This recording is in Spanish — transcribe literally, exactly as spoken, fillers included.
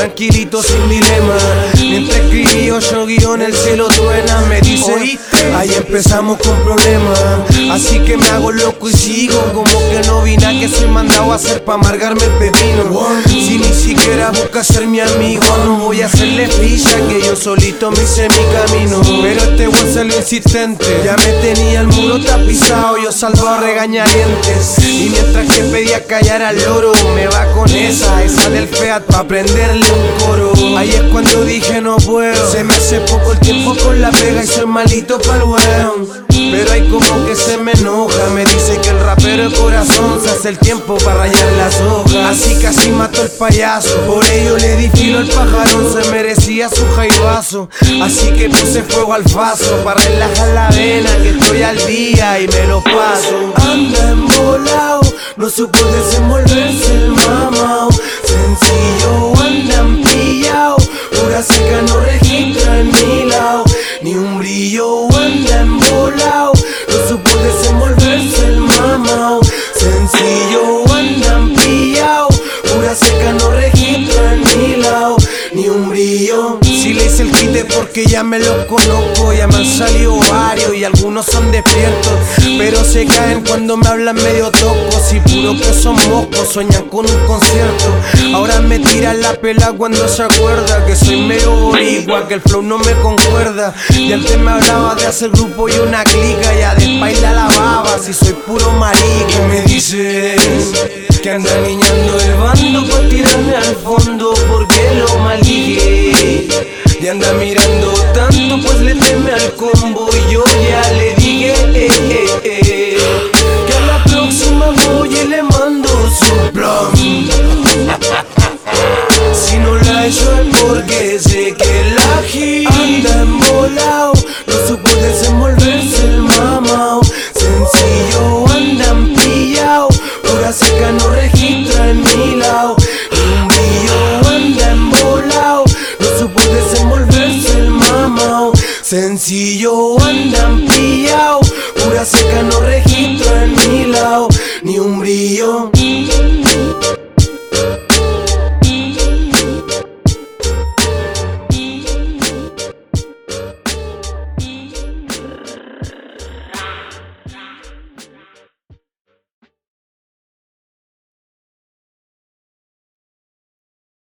tranquilito sin dilema. Mientras escribí ocho guiones el cielo truena. Me dice, ¿oíste? Ahí empezamos con problemas. Así que me hago loco y sigo como que no vi nada que soy mandado a hacer pa' amargarme el pepino. Si ni siquiera busca ser mi amigo, no voy a hacerle ficha que yo solito me hice mi camino. Pero este weón salió insistente, ya me tenía el muro tapizado, yo salvo a regañadientes. Y mientras que pedía callar al loro, me va con esa, esa del Feat pa' prenderle un coro. Ahí es cuando dije no puedo, se me hace poco el tiempo con la pega y soy malito pa'l weón. Pero hay como que se me enoja, me dice que el rapero de corazón se hace el tiempo para rayar las hojas. Así casi mató el payaso, por ello le di filo al pajarón, se merecía su jaibazo. Así que puse fuego al faso, para relajar la vena que estoy al día y me lo paso. Anda embolao, no supo desenvolverse el mamao. Sencillo, andan pillao, pura seca no registra en mi lado. Ni un brillo, anda embolao, no supo desenvolverse el mamao. Sencillo, andan pillao, pura seca no registra en mi lado. Ni un brillo. Si le hice el quite porque ya me lo conozco, ya me han salido varios y algunos son despiertos, pero se caen cuando me hablan medio tocos y puro que son moscos, sueñan con un concierto. Ahora me tiran la pela cuando se acuerda que soy medio boricua, que el flow no me concuerda. Y antes me hablaba de hacer grupo y una clica, ya de la lavaba si soy puro marica. Y me dices que anda niñando el bando pa' tirarme al fondo porque lo maligué. Y anda mirando tanto pues le teme al combo y yo ya le dije eh, eh, eh, que a la próxima voy y le mando su plan. Si no la he hecho es porque sé que la gi anda embolao, no supo desenvolverse el mamao. Sencillo, andan pillao, pura seca no registra en mi lado. Un brillo, anda embolao, no supo desenvolverse el mamao. Sencillo, andan